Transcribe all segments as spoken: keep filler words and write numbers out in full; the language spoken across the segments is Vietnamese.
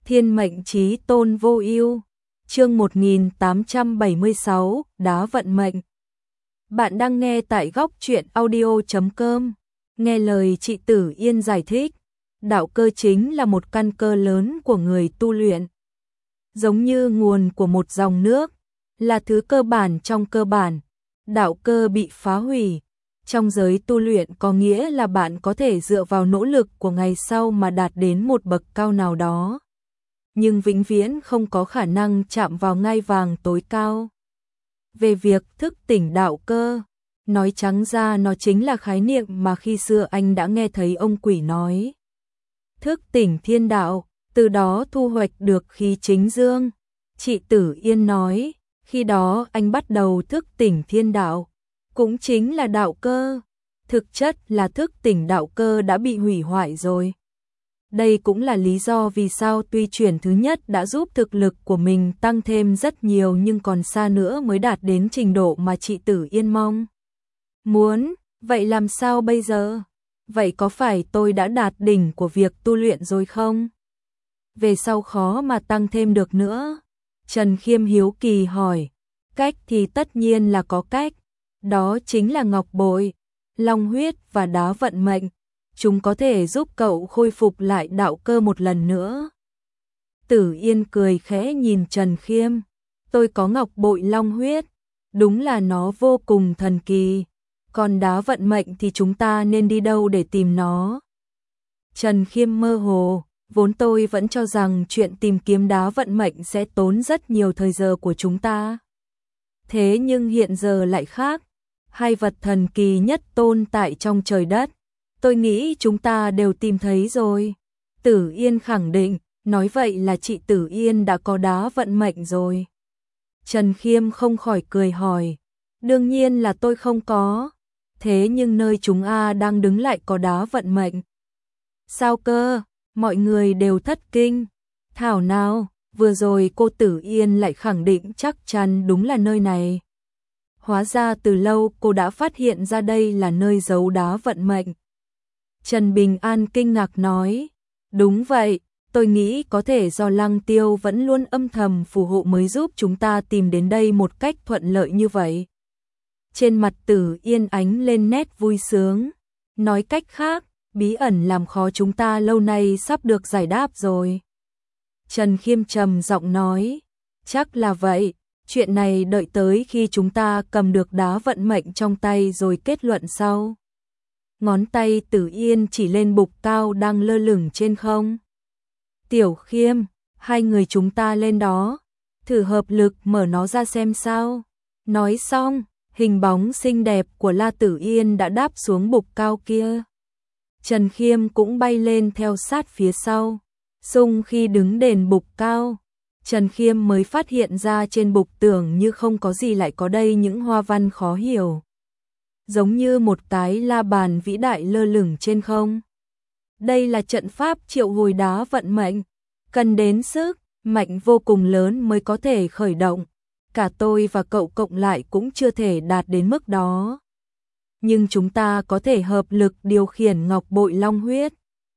Thiên mệnh chí tôn vô ưu. Chương một nghìn tám trăm bảy mươi sáu, đá vận mệnh. Bạn đang nghe tại góc truyện audio chấm com. Nghe lời chị Tử Yên giải thích, đạo cơ chính là một căn cơ lớn của người tu luyện. Giống như nguồn của một dòng nước, là thứ cơ bản trong cơ bản. Đạo cơ bị phá hủy, trong giới tu luyện có nghĩa là bạn có thể dựa vào nỗ lực của ngày sau mà đạt đến một bậc cao nào đó, nhưng vĩnh viễn không có khả năng chạm vào ngai vàng tối cao. Về việc thức tỉnh đạo cơ, nói trắng ra nó chính là khái niệm mà khi xưa anh đã nghe thấy ông quỷ nói. Thức tỉnh thiên đạo, từ đó thu hoạch được khí chính dương. Chị Tử Yên nói, khi đó anh bắt đầu thức tỉnh thiên đạo, cũng chính là đạo cơ. Thực chất là thức tỉnh đạo cơ đã bị hủy hoại rồi. Đây cũng là lý do vì sao tuy chuyển thứ nhất đã giúp thực lực của mình tăng thêm rất nhiều nhưng còn xa nữa mới đạt đến trình độ mà chị Tử Yên mong muốn. Vậy làm sao bây giờ? Vậy có phải tôi đã đạt đỉnh của việc tu luyện rồi không? Về sau khó mà tăng thêm được nữa. Trần Khiêm hiếu kỳ hỏi. Cách thì tất nhiên là có cách. Đó chính là ngọc bội, long huyết và đá vận mệnh. Chúng có thể giúp cậu khôi phục lại đạo cơ một lần nữa. Tử Yên cười khẽ nhìn Trần Khiêm. Tôi có ngọc bội long huyết, đúng là nó vô cùng thần kỳ. Còn đá vận mệnh thì chúng ta nên đi đâu để tìm nó? Trần Khiêm mơ hồ, vốn tôi vẫn cho rằng chuyện tìm kiếm đá vận mệnh sẽ tốn rất nhiều thời giờ của chúng ta. Thế nhưng hiện giờ lại khác. Hai vật thần kỳ nhất tồn tại trong trời đất, tôi nghĩ chúng ta đều tìm thấy rồi. Tử Yên khẳng định, nói vậy là chị Tử Yên đã có đá vận mệnh rồi. Trần Khiêm không khỏi cười hỏi, đương nhiên là tôi không có. Thế nhưng nơi chúng A đang đứng lại có đá vận mệnh. Sao cơ? Mọi người đều thất kinh. Thảo nào, vừa rồi cô Tử Yên lại khẳng định chắc chắn đúng là nơi này. Hóa ra từ lâu cô đã phát hiện ra đây là nơi giấu đá vận mệnh. Trần Bình An kinh ngạc nói, đúng vậy, tôi nghĩ có thể do Lăng Tiêu vẫn luôn âm thầm phù hộ mới giúp chúng ta tìm đến đây một cách thuận lợi như vậy. Trên mặt Tử Yên ánh lên nét vui sướng, nói cách khác, bí ẩn làm khó chúng ta lâu nay sắp được giải đáp rồi. Trần Khiêm trầm giọng nói, chắc là vậy, chuyện này đợi tới khi chúng ta cầm được đá vận mệnh trong tay rồi kết luận sau. Ngón tay Tử Yên chỉ lên bục cao đang lơ lửng trên không. Tiểu Khiêm, hai người chúng ta lên đó, thử hợp lực mở nó ra xem sao. Nói xong, hình bóng xinh đẹp của La Tử Yên đã đáp xuống bục cao kia. Trần Khiêm cũng bay lên theo sát phía sau. Xung khi đứng đền bục cao, Trần Khiêm mới phát hiện ra trên bục tưởng như không có gì lại có đây những hoa văn khó hiểu. Giống như một cái la bàn vĩ đại lơ lửng trên không. Đây là trận pháp triệu hồi đá vận mệnh, cần đến sức mạnh vô cùng lớn mới có thể khởi động. Cả tôi và cậu cộng lại cũng chưa thể đạt đến mức đó. Nhưng chúng ta có thể hợp lực điều khiển ngọc bội long huyết,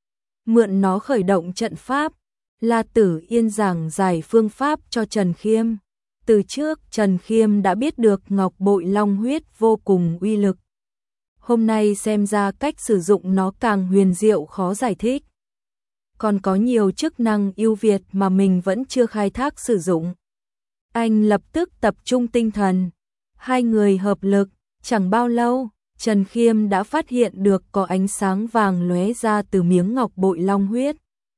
mượn nó khởi động trận pháp. La Tử Yên giảng giải phương pháp cho Trần Khiêm. Từ trước Trần Khiêm đã biết được ngọc bội long huyết vô cùng uy lực. Hôm nay xem ra cách sử dụng nó càng huyền diệu khó giải thích. Còn có nhiều chức năng ưu việt mà mình vẫn chưa khai thác sử dụng. Anh lập tức tập trung tinh thần. Hai người hợp lực, chẳng bao lâu, Trần Khiêm đã phát hiện được có ánh sáng vàng lóe ra từ miếng ngọc bội long huyết.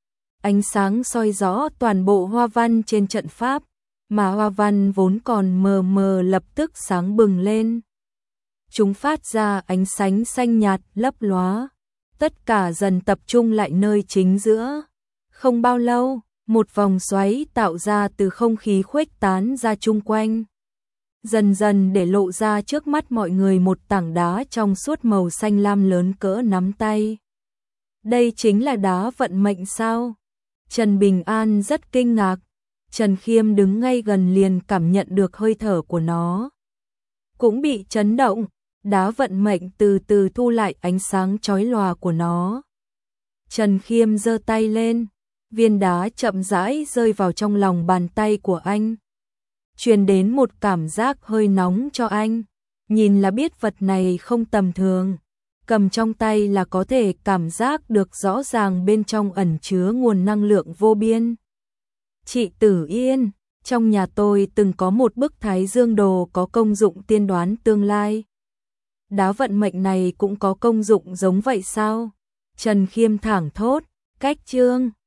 Ánh sáng soi rõ toàn bộ hoa văn trên trận pháp, mà hoa văn vốn còn mờ mờ lập tức sáng bừng lên. Chúng phát ra ánh sáng xanh nhạt lấp lóa, tất cả dần tập trung lại nơi chính giữa. Không bao lâu, một vòng xoáy tạo ra từ không khí khuếch tán ra chung quanh. Dần dần để lộ ra trước mắt mọi người một tảng đá trong suốt màu xanh lam lớn cỡ nắm tay. Đây chính là đá vận mệnh sao? Trần Bình An rất kinh ngạc. Trần Khiêm đứng ngay gần liền cảm nhận được hơi thở của nó. Cũng bị chấn động, đá vận mệnh từ từ thu lại ánh sáng chói lòa của nó. Trần Khiêm giơ tay lên, Viên đá chậm rãi rơi vào trong lòng bàn tay của anh. Truyền đến một cảm giác hơi nóng cho anh. Nhìn là biết vật này không tầm thường. Cầm trong tay là có thể cảm giác được rõ ràng bên trong ẩn chứa nguồn năng lượng vô biên. Chị Tử Yên, trong nhà tôi từng có một bức Thái Dương đồ có công dụng tiên đoán tương lai. Đá vận mệnh này cũng có công dụng giống vậy sao? Trần Khiêm thẳng thốt, cách chương